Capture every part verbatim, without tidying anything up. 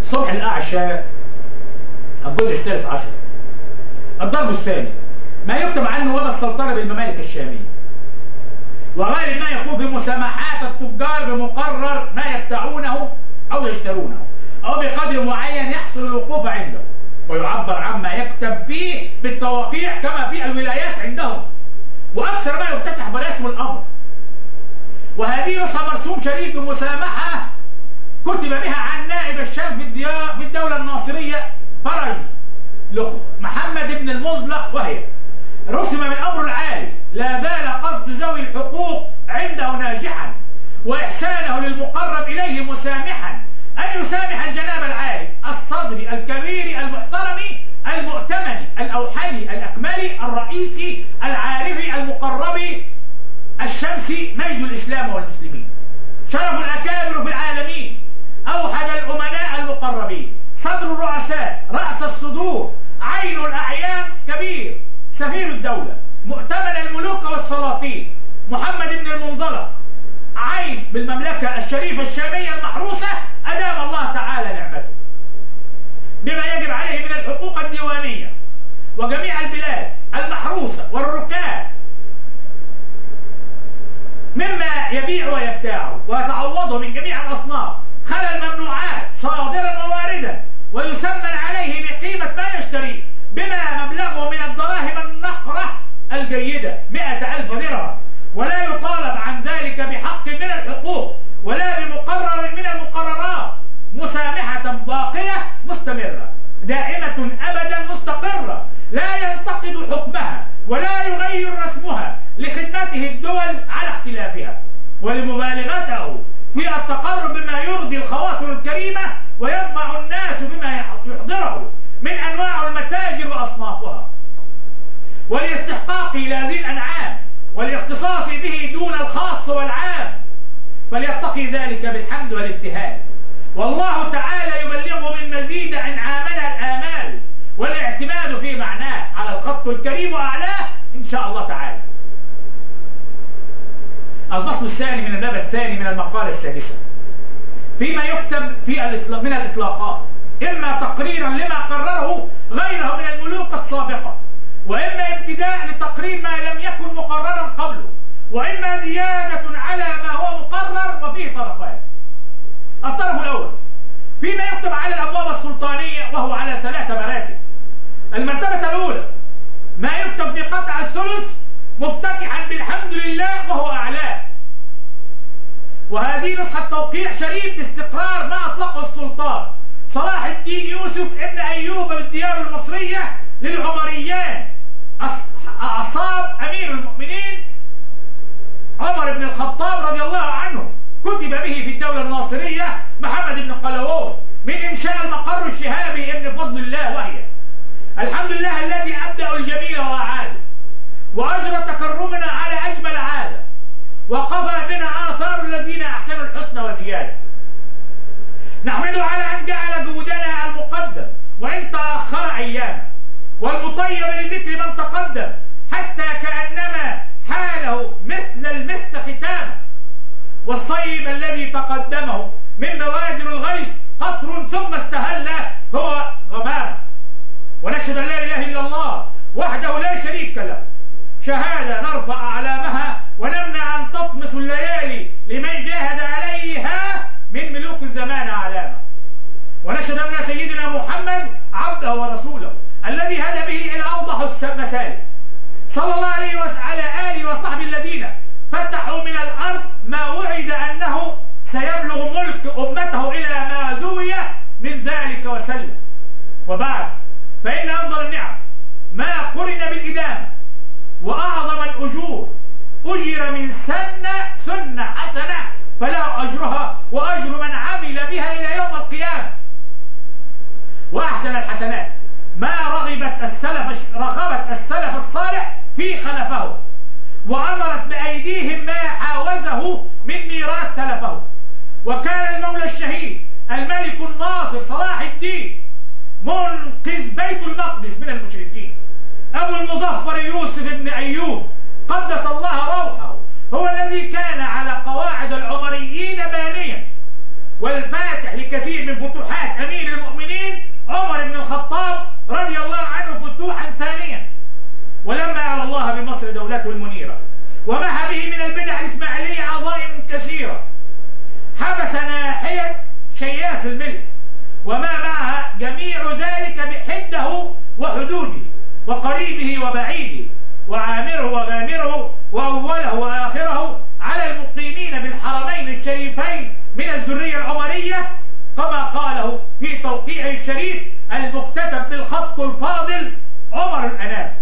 صبح الأعشى الجزء الثالث عشر. الضرب الثاني ما يكتب عنه وضع السلطنة بالممالك الشامية، وغالب ما يكون في مسامحات التجار بمقرر ما يبتاعونه أو يشترونه أو بقدر معين يحصل الوقوف عنده، ويعبر عما يكتب فيه بالتوقيع كما في الولايات عندهم، وأكثر ما يفتتح برسم الأمر. وهذه نسخة مرسوم شريف بمسامحة كتب بها عن نائب الشام في الدولة الناصرية فرج محمد بن المزلق، وهي رسم من أمر العالي لا زال قصد ذوي الحقوق عنده ناجحا، وإحسانه للمقرب إليه مسامحا أن يسامح الجناب العالي الصدري الكبير المحترم المؤتمن الأوحلي الأكملي الرئيسي العارفي المقرب الشمسي ميد الإسلام والمسلمين، شرف الأكابر في العالمين، أوحد الأمناء المقربين، صدر الرؤساء، رأس الصدور، عين الأعيان، كبير سفير الدولة، مؤتمن الملوك والسلاطين، محمد بن المنزلق، عين بالمملكة الشريفة الشامية المحروسة أدام الله تعالى نعمته بما يجب عليه من الحقوق الديوانية، وجميع البلاد المحروسة والركاب مما يبيع ويبتاعه ويتعوضه من جميع الأصناف خلى الممنوعات صادرا وواردا، ويسمن عليه بقيمة ما يشتريه بما مبلغه من الدراهم النقرة الجيدة مئة ألف درهم، ولا يطالب عن ذلك بحق من الحقوق ولا بمقرر من المقررات، مسامحة باقية مستمرة دائمة أبدا مستقرة، لا ينتقد حكمها ولا يغير رسمها لخدمته الدول على اختلافها ولمبالغته في التقرب بما يرضي الخواطر الكريمة وينفع الناس بما يحضره من أنواع المتاجر وأصنافها، ولاستحقاقه لهذه الأنعام والاختصاص به دون الخاص والعام، فليتقي ذلك بالحمد والابتهال، والله تعالى يبلغه من مزيد انعامنا الآمال والاعتماد في معناه على الخط الكريم وأعلاه إن شاء الله تعالى. الفصل الثاني من الباب الثاني من المقالة السادسة فيما يكتب في من الإطلاقات، إما تقريرا لما قرره غيره من الملوك السابقة، وإما ابتداء لتقرير ما لم يكن مقررا قبله، وإما زيادة على ما هو مقرر، وفيه طرفان. الطرف الأول فيما يكتب على الأبواب السلطانية وهو على ثلاثة مراتب. المرتبة الأولى ما يكتب في قطع الثلث مفتتحا بالحمد لله وهو أعلاه، وهذه نسخة توقيع شريف باستقرار ما أطلقه السلطان صلاح الدين يوسف ابن أيوب بالديار المصرية للعمريان أعصاب أمير المؤمنين عمر بن الخطاب رضي الله عنه، كتب به في الدولة الناصرية محمد بن قلاوون من إنشاء المقر الشهابي ابن فضل الله، وهي الحمد لله الذي أبدأ الجميل وأعاده وأجرى تكرمنا على أجمل عادة، وقضى بنا آثار الذين أحسنوا الحسن وزيادة. نحمده على أن جعل جودنا المقدم وإن تأخر أيامه، والمطيب لذكر من تقدم حتى كأنما حاله مثل المسك ختامه، والصيب الذي تقدمه من بوادر الغيث قطر ثم استهل هو غمامه. ونشهد أن لا إله إلا الله وحده لا شريك له، شهادة نرفع أعلامها ونمنع أن تطمس الليالي لمن جاهد عليها من ملوك الزمان أعلامه. ونشهد أن سيدنا محمد عبده ورسوله الذي هدى به إلى أوضح المسالك، صلى الله عليه وعلى آله وصحبه الذين فتحوا من الأرض ما وعد أنه سيبلغ ملك أمته إلى ما زوي من ذلك وسلم. وبعد، فإن أفضل النعم ما قرن بالإدامة، وأعظم الأجور أجر من سنة سنة حسنة فله أجرها وأجر من عمل بها إلى يوم القيامة. وأحسن الحسنات ما رغبت السلف رغبت السلف الصالح في خلفه، وأمرت بأيديهم ما حاوزه من ميراث سلفه. وكان المولى الشهيد الملك الناصر صلاح الدين منقذ بيت المقدس من المشركين أبو المظفر يوسف بن أيوب قدس الله روحه، هو الذي كان على قواعد العمريين بانيا، والفاتح لكثير من فتوحات أمير المؤمنين عمر بن الخطاب رضي الله عنه فتوحا ثانيا، ولما أعلى الله بمصر دولته المنيرة ومحى به من البدع الإسماعيلية عظائم كثيرة، حبس ناحية شياف الملك وما معها جميع ذلك بحده وحدوده وقريبه وبعيده وعامره وغامره وأوله وآخره على المقيمين بالحرمين الشريفين من الذرية العمرية، كما قاله في توقيعه الشريف المكتتب بالخط الفاضل عمر الأنام،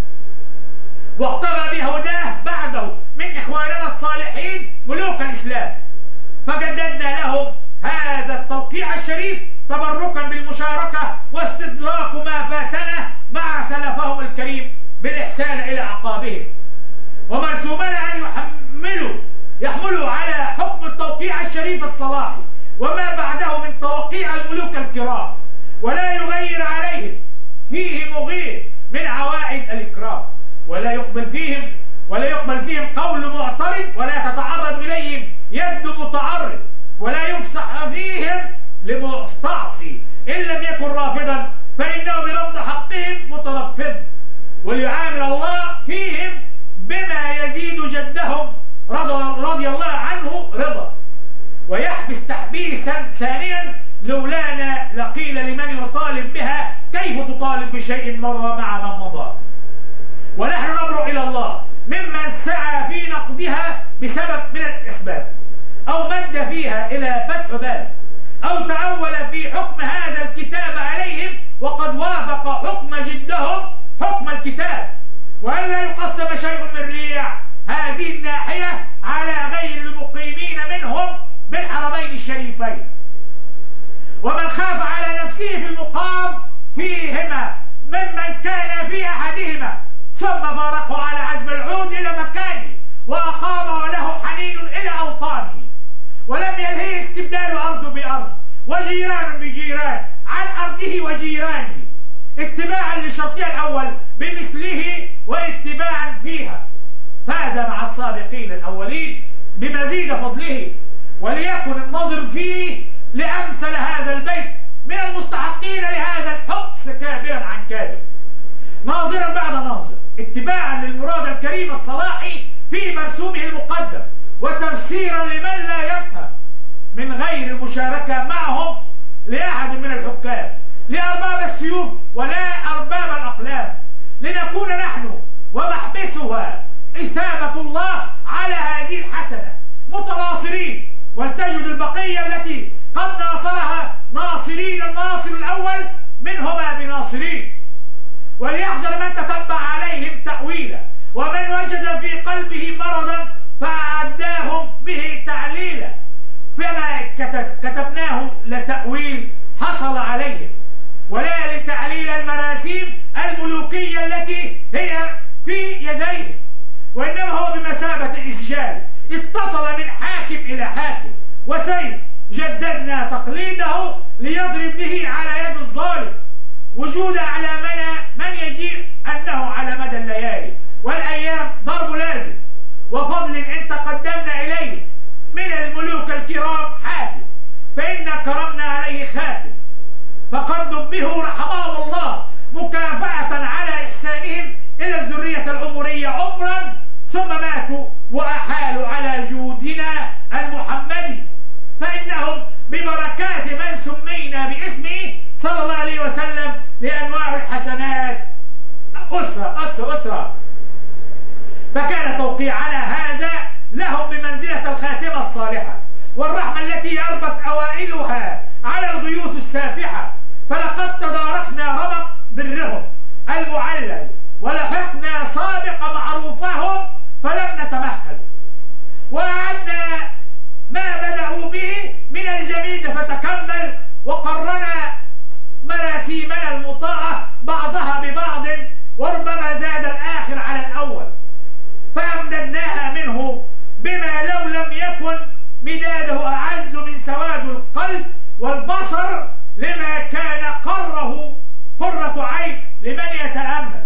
واقتضى بهداه بعده من إخواننا الصالحين ملوك الإسلام، فجددنا لهم هذا التوقيع الشريف تبركا بالمشاركة واستدراك ما فاتنا مع سلفهم الكريم بالإحسان إلى أعقابهم، ومرسومنا أن يحملوا يحملوا على حكم التوقيع الشريف الصلاحي وما بعده من توقيع الملوك الكرام، ولا يغير عليهم فيه مغير من عوائد الإكرام، ولا يقبل فيهم ولا يقبل فيهم قول معترض، ولا تتعرض إليهم يد متعرض، ولا يفسح فيهم لمستعصي إن لم يكن رافضا فإنه بلفظ حقهم مترفض، وليعامل الله فيهم بما يزيد جدهم رضي, رضي الله عنه رضا، ويحبس تحبيسا ثانيا لولانا لقيل لمن يطالب بها كيف تطالب بشيء مر مع من مضى، ونحن نبرأ إلى الله ممن سعى في نقدها بسبب من الأسباب، أو مد فيها إلى فتح باب، أو تأول في حكم هذا الكتاب عليهم وقد وافق حكم جدهم حكم الكتاب، وألا يقسم شيء من ريع هذه الناحية على غير المقيمين منهم بالحرمين الشريفين، ومن خاف على نفسه في المقام فيهما ممن كان في أحدهما ثم فارقه على عزم العود إلى مكانه وأقام وله حنين إلى أوطانه، ولم يلهيه استبدال أرض بأرض وجيران بجيران عن أرضه وجيرانه، اتباعا للشرطية الأول بمثله واتباعا فيها، فاز مع السابقين الأولين بمزيد فضله، وليكن النظر فيه لأمثل هذا البيت من المستحقين لهذا الحبس كابرا عن كابر، ناظرا بعد ناظر، اتباعا للمراد الكريم الصلاحي في مرسومه المقدم، وتفسيرا لمن لا يفهم من غير المشاركة معهم لأحد من الحكام لأرباب السيوف ولا أرباب الأقلام، لنكون نحن ومحبسها إثابة الله على هذه الحسنة متناصرين، ولتجد البقية التي قد ناصرها ناصرين الناصر الأول منهما بناصرين، وليحذر من تتبع عليهم تأويلا، ومن وجد في قلبه مرضا فأعداهم به تعليلا، فما كتبناه لتأويل حصل عليهم ولا لتعليل المراسيم الملوكية التي هي في يديهم، وإنما هو بمثابة الإسجال اتصل من حاكم إلى حاكم وسيف، جددنا تقليده ليضرب به على يد الظالم، وجود أعلامنا من يجيء أنه على مدى الليالي والأيام ضرب لازم، وفضل إن تقدمنا إليه من الملوك الكرام حافل، فإن كرمنا عليه خاتم، فقد نبهوا رحمهم الله مكافأة على إحسانهم إلى الذرية العمرية عمرا، ثم ماتوا وأحالوا على جودنا المحمدي، فإنهم ببركات من سمينا باسمه صلى الله عليه وسلم لأنواع الحسنات أسرة أسرة أسرة، فكان توقيعنا هذا لهم بمنزلة الخاتمة الصالحة والرحمة التي يربط أوائلها على الغيوث السافحة، فلقد تداركنا رمق برهم المعلل ولحقنا سابق معروفهم فلم نتمهل، وأعدنا ما بدأوا به من الجميل فتكمل، وقرنا مراسيمنا المطاعة بعضها ببعض، وربما زاد الآخر على الأول، فأمددناها منه بما لو لم يكن مداده أعز من سواد القلب والبصر، لما كان قره قرة عين لمن يتأمل،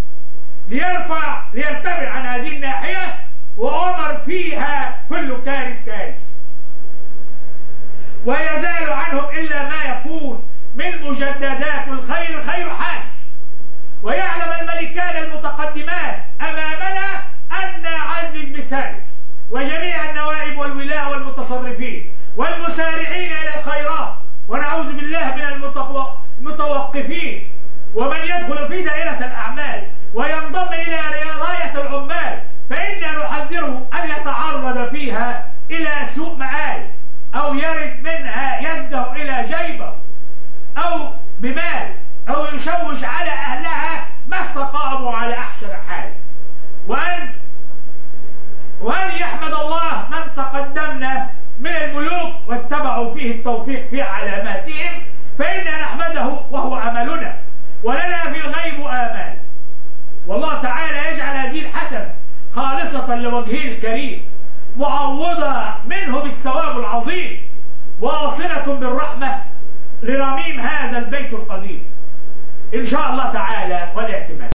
ليرفع ليرتفع عن هذه الناحية، وعمر فيها كل كارث كارث، ويزال عنهم إلا ما يكون من مجددات الخير خير حال. ويعلم الملكان المتقدمان أمامنا أن عز بذلك، وجميع النوائب والولاة والمتصرفين والمسارعين إلى الخيرات، ونعوذ بالله من المتوقفين، ومن يدخل في دائرة الأعمال وينضم إلى راية العمال، فإنا نحذره أن يتعرض فيها إلى سوء مآل، أو يرد منها يده إلى جيبه أو بمال، أو يشوش على أهلها ما استقاموا على أحسن حال. وأن وأن يحمد الله من تقدمنا من الملوك واتبعوا فيه التوفيق في علاماتهم، فإنا نحمده وهو عملنا، ولنا في الغيب آمال. والله تعالى يجعل هذه الحسنة خالصة لوجهه الكريم، معوضة منه بالثواب العظيم، واصلة بالرحمة لرميم هذا البيت القديم إن شاء الله تعالى والاعتماد.